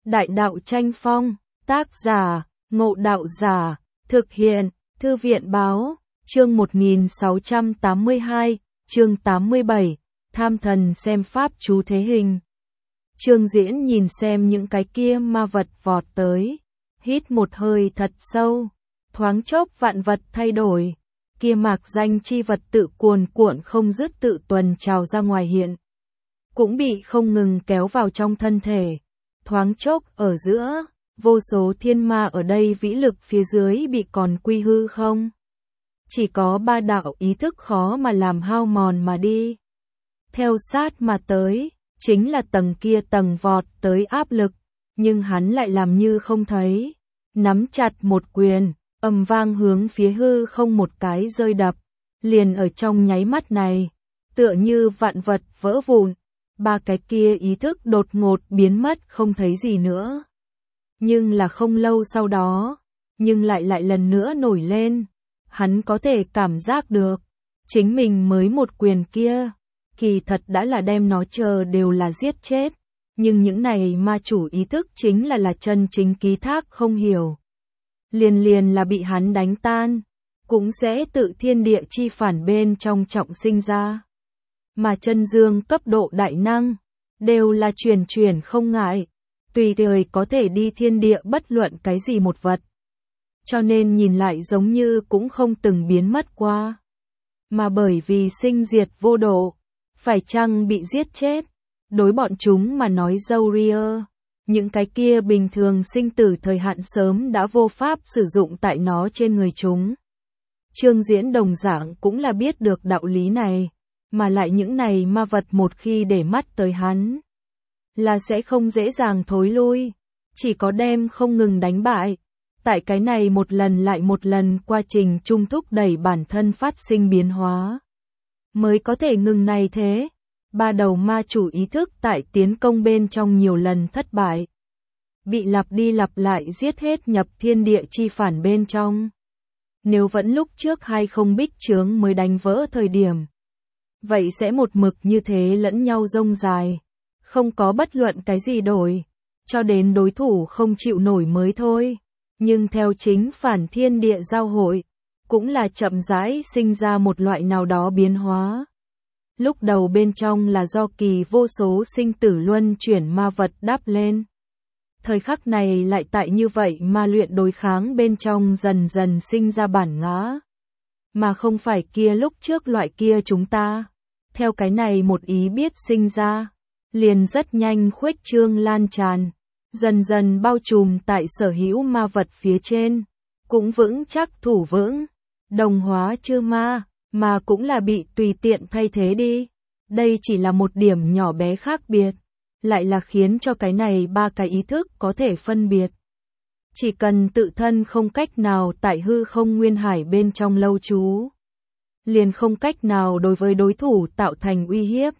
Đại đạo tranh phong, tác giả, Ngộ Đạo Giả, thực hiện, Thư viện báo, chương 1682, chương 87, tham thần xem pháp chú thế hình. Trương Diễn nhìn xem những cái kia ma vật vọt tới, hít một hơi thật sâu, thoáng chốc vạn vật thay đổi, kia mạc danh chi vật tự cuồn cuộn không dứt tự tuần trào ra ngoài hiện, cũng bị không ngừng kéo vào trong thân thể, thoáng chốc ở giữa, vô số thiên ma ở đây vĩ lực phía dưới bị còn quy hư không. Chỉ có ba đạo ý thức khó mà làm hao mòn mà đi. Theo sát mà tới, chính là tầng kia tầng vọt tới áp lực, nhưng hắn lại làm như không thấy, nắm chặt một quyền, ầm vang hướng phía hư không một cái rơi đập, liền ở trong nháy mắt này, tựa như vạn vật vỡ vụn, ba cái kia ý thức đột ngột biến mất không thấy gì nữa. Nhưng là không lâu sau đó, nhưng lại lần nữa nổi lên, hắn có thể cảm giác được, chính mình mới một quyền kia, kỳ thật đã là đem nó chờ đều là giết chết, nhưng những này ma chủ ý thức chính là chân chính ký thác không hiểu. Liền là bị hắn đánh tan, cũng sẽ tự thiên địa chi phản bên trong trọng sinh ra. Mà chân dương cấp độ đại năng, đều là chuyển không ngại, tùy thời có thể đi thiên địa bất luận cái gì một vật. Cho nên nhìn lại giống như cũng không từng biến mất qua. Mà bởi vì sinh diệt vô độ, phải chăng bị giết chết, đối bọn chúng mà nói dâu ria, những cái kia bình thường sinh tử thời hạn sớm đã vô pháp sử dụng tại nó trên người chúng. Trương Diễn đồng dạng cũng là biết được đạo lý này, mà lại những này ma vật một khi để mắt tới hắn, là sẽ không dễ dàng thối lui, chỉ có đem không ngừng đánh bại. Tại cái này một lần lại một lần quá trình trung thúc đẩy bản thân phát sinh biến hóa, mới có thể ngừng này thế. Ba đầu ma chủ ý thức tại tiến công bên trong nhiều lần thất bại, bị lặp đi lặp lại giết hết nhập thiên địa chi phản bên trong. Nếu vẫn lúc trước hay không bích chướng mới đánh vỡ thời điểm, vậy sẽ một mực như thế lẫn nhau rông dài, không có bất luận cái gì đổi, cho đến đối thủ không chịu nổi mới thôi. Nhưng theo chính phản thiên địa giao hội, cũng là chậm rãi sinh ra một loại nào đó biến hóa. Lúc đầu bên trong là do kỳ vô số sinh tử luân chuyển ma vật đáp lên. Thời khắc này lại tại như vậy ma luyện đối kháng bên trong dần dần sinh ra bản ngã. Mà không phải kia lúc trước loại kia chúng ta. Theo cái này một ý biết sinh ra, liền rất nhanh khuếch trương lan tràn, dần dần bao trùm tại sở hữu ma vật phía trên, cũng vững chắc thủ vững, đồng hóa chư ma, mà cũng là bị tùy tiện thay thế đi. Đây chỉ là một điểm nhỏ bé khác biệt, lại là khiến cho cái này ba cái ý thức có thể phân biệt. Chỉ cần tự thân không cách nào tại hư không nguyên hải bên trong lâu trú, liền không cách nào đối với đối thủ tạo thành uy hiếp.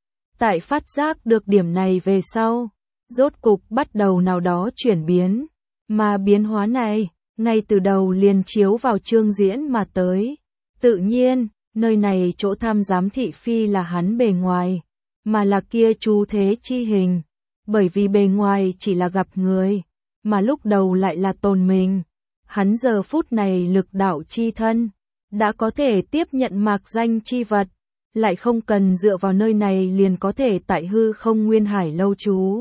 Tại phát giác được điểm này về sau, rốt cục bắt đầu nào đó chuyển biến, mà biến hóa này, ngay từ đầu liền chiếu vào Trương Diễn mà tới. Tự nhiên, nơi này chỗ tham giám thị phi là hắn bề ngoài, mà là kia chú thế chi hình, bởi vì bề ngoài chỉ là gặp người, mà lúc đầu lại là tồn mình. Hắn giờ phút này lực đạo chi thân, đã có thể tiếp nhận mạc danh chi vật, lại không cần dựa vào nơi này liền có thể tại hư không nguyên hải lâu trú.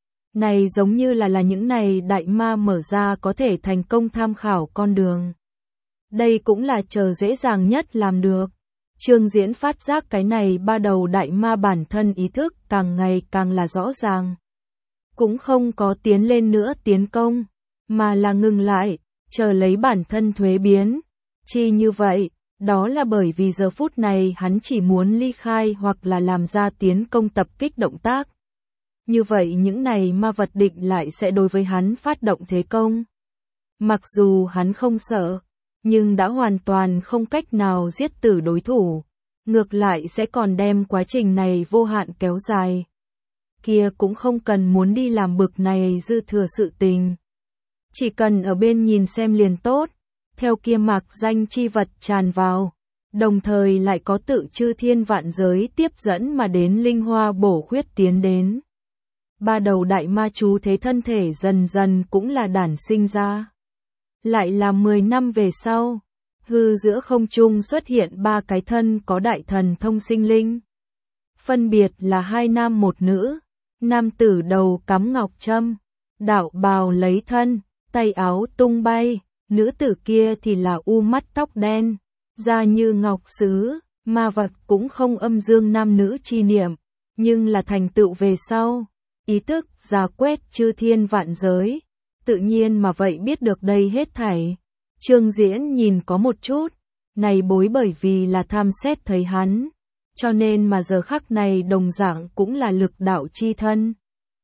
Này giống như là những này đại ma mở ra có thể thành công tham khảo con đường. Đây cũng là chờ dễ dàng nhất làm được. Trương Diễn phát giác cái này ba đầu đại ma bản thân ý thức càng ngày càng là rõ ràng. Cũng không có tiến lên nữa tiến công, mà là ngừng lại, chờ lấy bản thân thuế biến. Chi như vậy, đó là bởi vì giờ phút này hắn chỉ muốn ly khai hoặc là làm ra tiến công tập kích động tác. Như vậy những này ma vật định lại sẽ đối với hắn phát động thế công. Mặc dù hắn không sợ, nhưng đã hoàn toàn không cách nào giết tử đối thủ, ngược lại sẽ còn đem quá trình này vô hạn kéo dài. Kia cũng không cần muốn đi làm bực này dư thừa sự tình. Chỉ cần ở bên nhìn xem liền tốt, theo kia mạc danh chi vật tràn vào, đồng thời lại có tự chư thiên vạn giới tiếp dẫn mà đến linh hoa bổ khuyết tiến đến. ba đầu đại ma chú thế thân thể dần dần cũng là đản sinh ra. Lại là 10 năm về sau, hư giữa không trung xuất hiện ba cái thân có đại thần thông sinh linh. Phân biệt là hai nam một nữ, nam tử đầu cắm ngọc trâm, đạo bào lấy thân, tay áo tung bay, nữ tử kia thì là u mắt tóc đen, da như ngọc sứ, ma vật cũng không âm dương nam nữ chi niệm, nhưng là thành tựu về sau, ý thức rà quét chư thiên vạn giới, tự nhiên mà vậy biết được đây hết thảy. Trương Diễn nhìn có một chút, này bối bởi vì là tham xét thấy hắn, cho nên mà giờ khắc này đồng dạng cũng là lực đạo chi thân.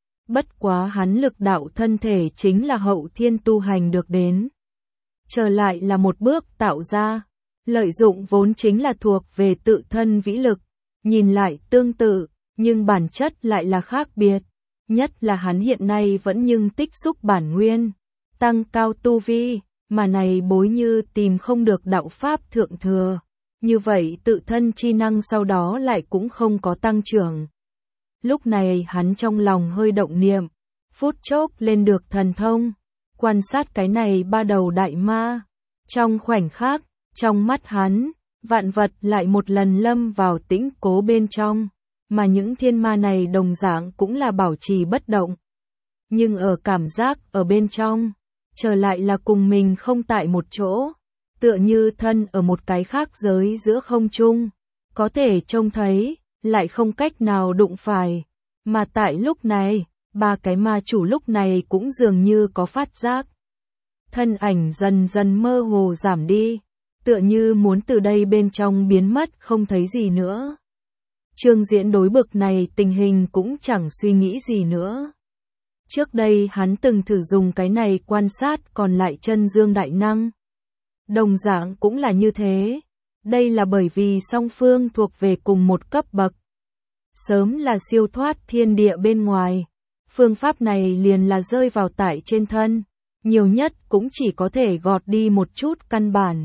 Bất quá hắn lực đạo thân thể chính là hậu thiên tu hành được đến. Trở lại là một bước tạo ra, lợi dụng vốn chính là thuộc về tự thân vĩ lực, nhìn lại tương tự, nhưng bản chất lại là khác biệt. Nhất là hắn hiện nay vẫn nhưng tích xúc bản nguyên, tăng cao tu vi, mà này bối như tìm không được đạo pháp thượng thừa. Như vậy tự thân chi năng sau đó lại cũng không có tăng trưởng. Lúc này hắn trong lòng hơi động niệm, phút chốc lên được thần thông, quan sát cái này ba đầu đại ma. Trong khoảnh khắc, trong mắt hắn, vạn vật lại một lần lâm vào tĩnh cố bên trong, mà những thiên ma này đồng dạng cũng là bảo trì bất động. Nhưng ở cảm giác ở bên trong, trở lại là cùng mình không tại một chỗ, tựa như thân ở một cái khác giới giữa không trung, có thể trông thấy, lại không cách nào đụng phải. Mà tại lúc này, ba cái ma chủ lúc này cũng dường như có phát giác. Thân ảnh dần dần mơ hồ giảm đi, tựa như muốn từ đây bên trong biến mất không thấy gì nữa. Trương Diễn đối bực này tình hình cũng chẳng suy nghĩ gì nữa. Trước đây hắn từng thử dùng cái này quan sát còn lại chân dương đại năng. Đồng dạng cũng là như thế. Đây là bởi vì song phương thuộc về cùng một cấp bậc. Sớm là siêu thoát thiên địa bên ngoài. Phương pháp này liền là rơi vào tại trên thân. Nhiều nhất cũng chỉ có thể gọt đi một chút căn bản.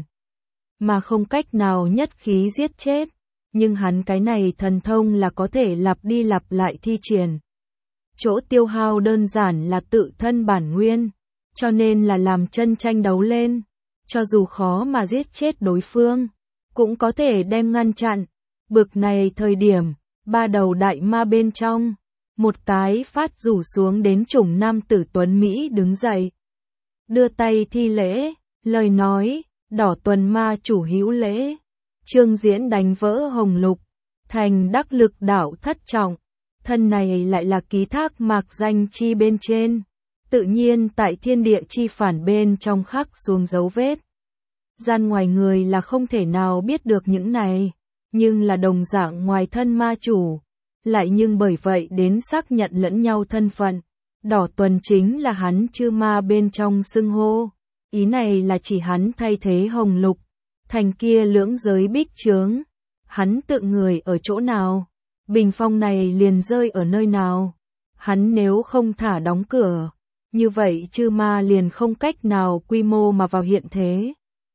Mà không cách nào nhất khí giết chết. Nhưng hắn cái này thần thông là có thể lặp đi lặp lại thi triển. Chỗ tiêu hao đơn giản là tự thân bản nguyên. Cho nên là làm chân tranh đấu lên. Cho dù khó mà giết chết đối phương, cũng có thể đem ngăn chặn. Bực này thời điểm, ba đầu đại ma bên trong, một cái phát rủ xuống đến chủng nam tử tuấn Mỹ đứng dậy. Đưa tay thi lễ, lời nói, đỏ tuần ma chủ hữu lễ. Trương Diễn đánh vỡ hồng lục, thành đắc lực đạo thất trọng. Thân này lại là ký thác mạc danh chi bên trên. Tự nhiên tại thiên địa chi phản bên trong khắc xuống dấu vết. Gian ngoài người là không thể nào biết được những này, nhưng là đồng dạng ngoài thân ma chủ, lại nhưng bởi vậy đến xác nhận lẫn nhau thân phận. Đỏ tuần chính là hắn chư ma bên trong xưng hô, ý này là chỉ hắn thay thế hồng lục, thành kia lưỡng giới bích chướng. Hắn tự người ở chỗ nào, bình phong này liền rơi ở nơi nào. Hắn nếu không thả đóng cửa, như vậy chư ma liền không cách nào quy mô mà vào hiện thế.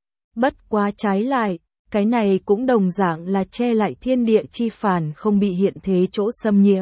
Bất quá trái lại, cái này cũng đồng dạng là che lại thiên địa chi phản không bị hiện thế chỗ xâm nhiễm.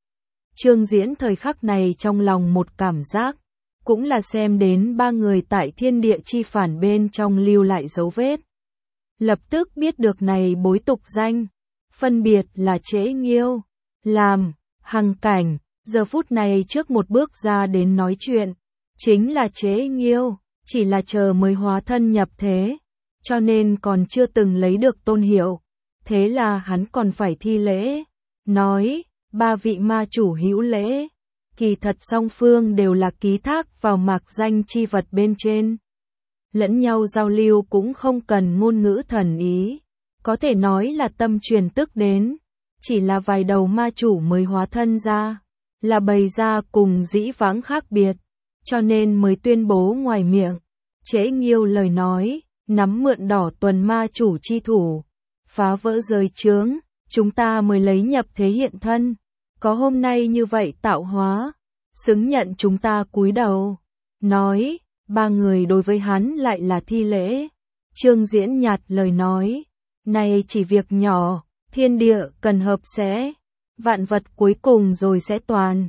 Trương Diễn thời khắc này trong lòng một cảm giác, cũng là xem đến ba người tại thiên địa chi phản bên trong lưu lại dấu vết. Lập tức biết được này bối tục danh, phân biệt là Trễ Nghiêu, Làm, Hằng Cảnh, giờ phút này trước một bước ra đến nói chuyện, chính là Trễ Nghiêu, chỉ là chờ mới hóa thân nhập thế, cho nên còn chưa từng lấy được tôn hiệu, thế là hắn còn phải thi lễ, nói, ba vị ma chủ hữu lễ, kỳ thật song phương đều là ký thác vào mạc danh chi vật bên trên. Lẫn nhau giao lưu cũng không cần ngôn ngữ thần ý, có thể nói là tâm truyền tức đến, chỉ là vài đầu ma chủ mới hóa thân ra, là bày ra cùng dĩ vãng khác biệt, cho nên mới tuyên bố ngoài miệng. Trễ Nghiêu lời nói, nắm mượn đỏ tuần ma chủ chi thủ, phá vỡ giới chướng, chúng ta mới lấy nhập thế hiện thân, có hôm nay như vậy tạo hóa, xứng nhận chúng ta cúi đầu. Nói, ba người đối với hắn lại là thi lễ. Trương Diễn nhạt lời nói, này chỉ việc nhỏ, thiên địa cần hợp sẽ, vạn vật cuối cùng rồi sẽ toàn.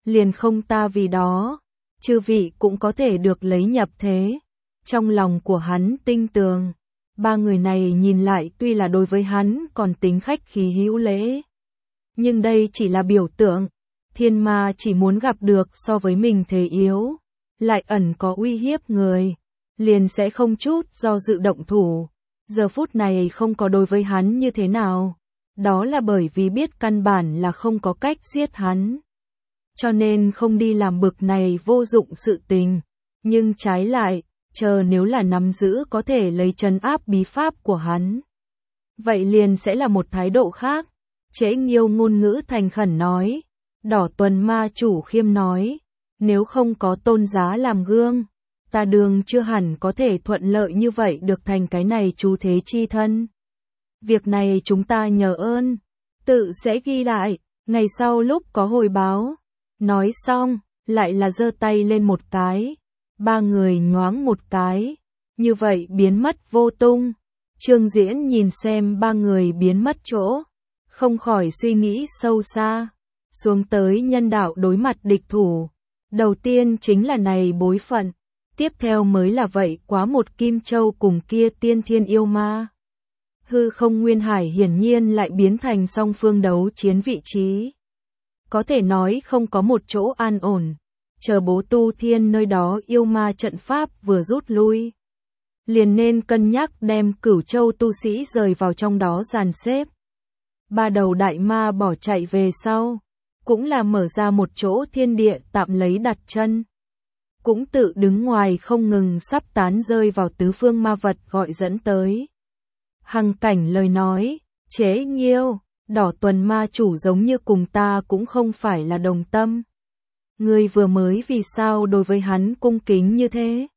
liền không ta vì đó, chư vị cũng có thể được lấy nhập thế. Trong lòng của hắn tinh tường, ba người này nhìn lại tuy là đối với hắn còn tính khách khí hữu lễ. Nhưng đây chỉ là biểu tượng, thiên ma chỉ muốn gặp được so với mình thế yếu, lại ẩn có uy hiếp người, liền sẽ không chút do dự động thủ. Giờ phút này không có đối với hắn như thế nào, đó là bởi vì biết căn bản là không có cách giết hắn. Cho nên không đi làm bực này vô dụng sự tình, nhưng trái lại, chờ nếu là nắm giữ có thể lấy trấn áp bí pháp của hắn. Vậy liền sẽ là một thái độ khác. Trễ Nghiêu ngôn ngữ thành khẩn nói, Đỏ Tuần ma chủ khiêm nói, nếu không có tôn giá làm gương, ta đường chưa hẳn có thể thuận lợi như vậy được thành cái này chú thế chi thân. Việc này chúng ta nhờ ơn, tự sẽ ghi lại, ngày sau lúc có hồi báo. Nói xong, lại là giơ tay lên một cái, ba người nhoáng một cái, như vậy biến mất vô tung. Trương Diễn nhìn xem ba người biến mất chỗ, không khỏi suy nghĩ sâu xa, xuống tới nhân đạo đối mặt địch thủ. Đầu tiên chính là này bối phận, tiếp theo mới là vậy quá một Kim Châu cùng kia tiên thiên yêu ma. Hư không nguyên hải hiển nhiên lại biến thành song phương đấu chiến vị trí. Có thể nói không có một chỗ an ổn, chờ Bố Tu Thiên nơi đó yêu ma trận pháp vừa rút lui. Liền nên cân nhắc đem Cửu Châu tu sĩ rời vào trong đó dàn xếp. Ba đầu đại ma bỏ chạy về sau, cũng là mở ra một chỗ thiên địa tạm lấy đặt chân. Cũng tự đứng ngoài không ngừng sắp tán rơi vào tứ phương ma vật gọi dẫn tới. Hằng Cảnh lời nói, Trễ Nghiêu, Đỏ Tuần ma chủ giống như cùng ta cũng không phải là đồng tâm. Ngươi vừa mới vì sao đối với hắn cung kính như thế?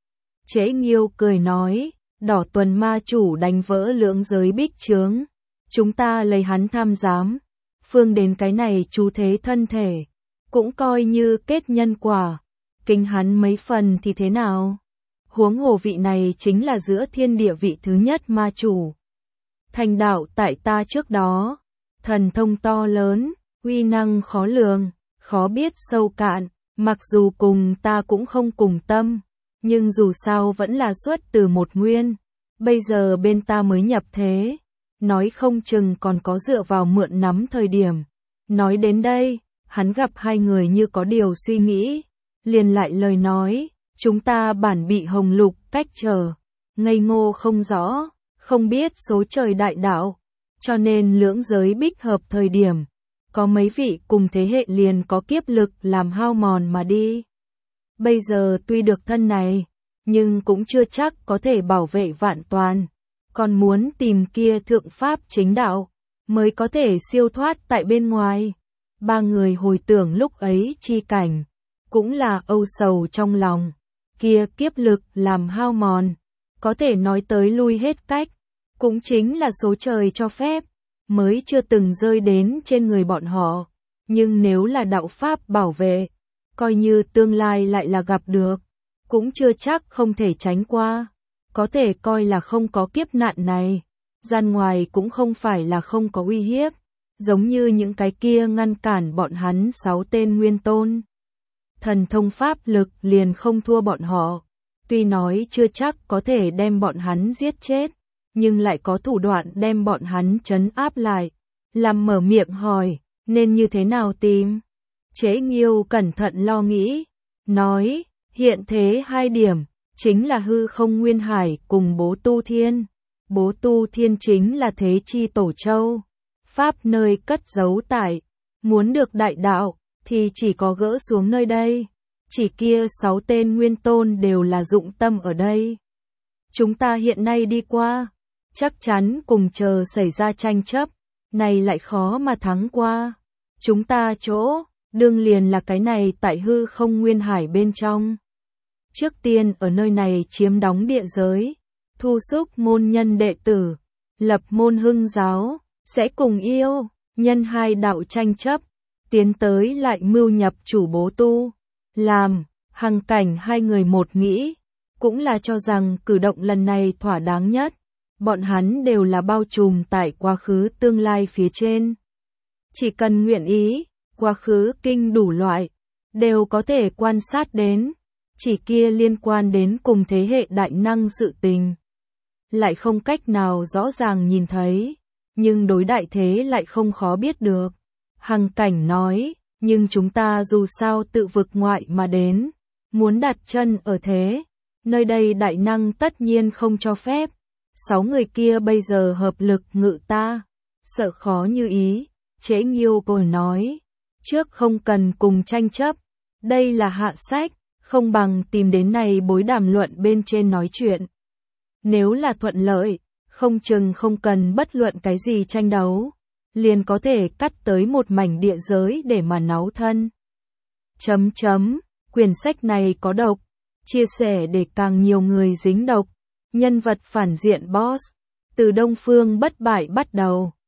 Trễ Nghiêu cười nói, Đỏ Tuần ma chủ đánh vỡ lưỡng giới bích chướng. Chúng ta lấy hắn tham giám, phương đến cái này chú thế thân thể, cũng coi như kết nhân quả, kính hắn mấy phần thì thế nào? Huống hồ vị này chính là giữa thiên địa vị thứ nhất ma chủ. Thành đạo tại ta trước đó, thần thông to lớn, uy năng khó lường, khó biết sâu cạn, mặc dù cùng ta cũng không cùng tâm, nhưng dù sao vẫn là xuất từ một nguyên, bây giờ bên ta mới nhập thế. Nói không chừng còn có dựa vào mượn nắm thời điểm. Nói đến đây, hắn gặp hai người như có điều suy nghĩ, liền lại lời nói, chúng ta bản bị hồng lục cách trở, ngây ngô không rõ, không biết số trời đại đạo, cho nên lưỡng giới bích hợp thời điểm, có mấy vị cùng thế hệ liền có kiếp lực làm hao mòn mà đi. Bây giờ tuy được thân này, nhưng cũng chưa chắc có thể bảo vệ vạn toàn. Còn muốn tìm kia thượng pháp chính đạo, mới có thể siêu thoát tại bên ngoài. Ba người hồi tưởng lúc ấy chi cảnh, cũng là âu sầu trong lòng. Kia kiếp lực làm hao mòn, có thể nói tới lui hết cách, cũng chính là số trời cho phép, mới chưa từng rơi đến trên người bọn họ. Nhưng nếu là đạo pháp bảo vệ, coi như tương lai lại là gặp được, cũng chưa chắc không thể tránh qua. Có thể coi là không có kiếp nạn này, gian ngoài cũng không phải là không có uy hiếp, giống như những cái kia ngăn cản bọn hắn 6 tên nguyên tôn. Thần thông pháp lực liền không thua bọn họ, tuy nói chưa chắc có thể đem bọn hắn giết chết, nhưng lại có thủ đoạn đem bọn hắn trấn áp lại. Làm mở miệng hỏi, nên như thế nào tìm? Trễ Nghiêu cẩn thận lo nghĩ, nói, hiện thế 2 điểm. Chính là hư không nguyên hải cùng Bố Tu Thiên. Bố Tu Thiên chính là thế chi tổ châu, pháp nơi cất giấu tại, muốn được đại đạo, thì chỉ có gỡ xuống nơi đây. Chỉ kia 6 tên nguyên tôn đều là dụng tâm ở đây. Chúng ta hiện nay đi qua, chắc chắn cùng chờ xảy ra tranh chấp, này lại khó mà thắng qua. Chúng ta chỗ, đương liền là cái này tại hư không nguyên hải bên trong. Trước tiên ở nơi này chiếm đóng địa giới, thu xúc môn nhân đệ tử, lập môn hưng giáo, sẽ cùng yêu, nhân hai đạo tranh chấp, tiến tới lại mưu nhập chủ Bố Tu. Làm, Hằng Cảnh hai người một nghĩ, cũng là cho rằng cử động lần này thỏa đáng nhất, bọn hắn đều là bao trùm tại quá khứ tương lai phía trên. Chỉ cần nguyện ý, quá khứ kinh đủ loại, đều có thể quan sát đến. Chỉ kia liên quan đến cùng thế hệ đại năng sự tình. Lại không cách nào rõ ràng nhìn thấy, nhưng đối đại thế lại không khó biết được. Hằng Cảnh nói, nhưng chúng ta dù sao tự vực ngoại mà đến, muốn đặt chân ở thế, nơi đây đại năng tất nhiên không cho phép. 6 người kia bây giờ hợp lực ngự ta, sợ khó như ý. Trễ Nghiêu Bồi nói, trước không cần cùng tranh chấp, đây là hạ sách, không bằng tìm đến này bối đàm luận bên trên nói chuyện. Nếu là thuận lợi, không chừng không cần bất luận cái gì tranh đấu, liền có thể cắt tới một mảnh địa giới để mà náo thân. Quyển sách này có độc, chia sẻ để càng nhiều người dính độc. Nhân vật phản diện boss, từ Đông Phương bất bại bắt đầu.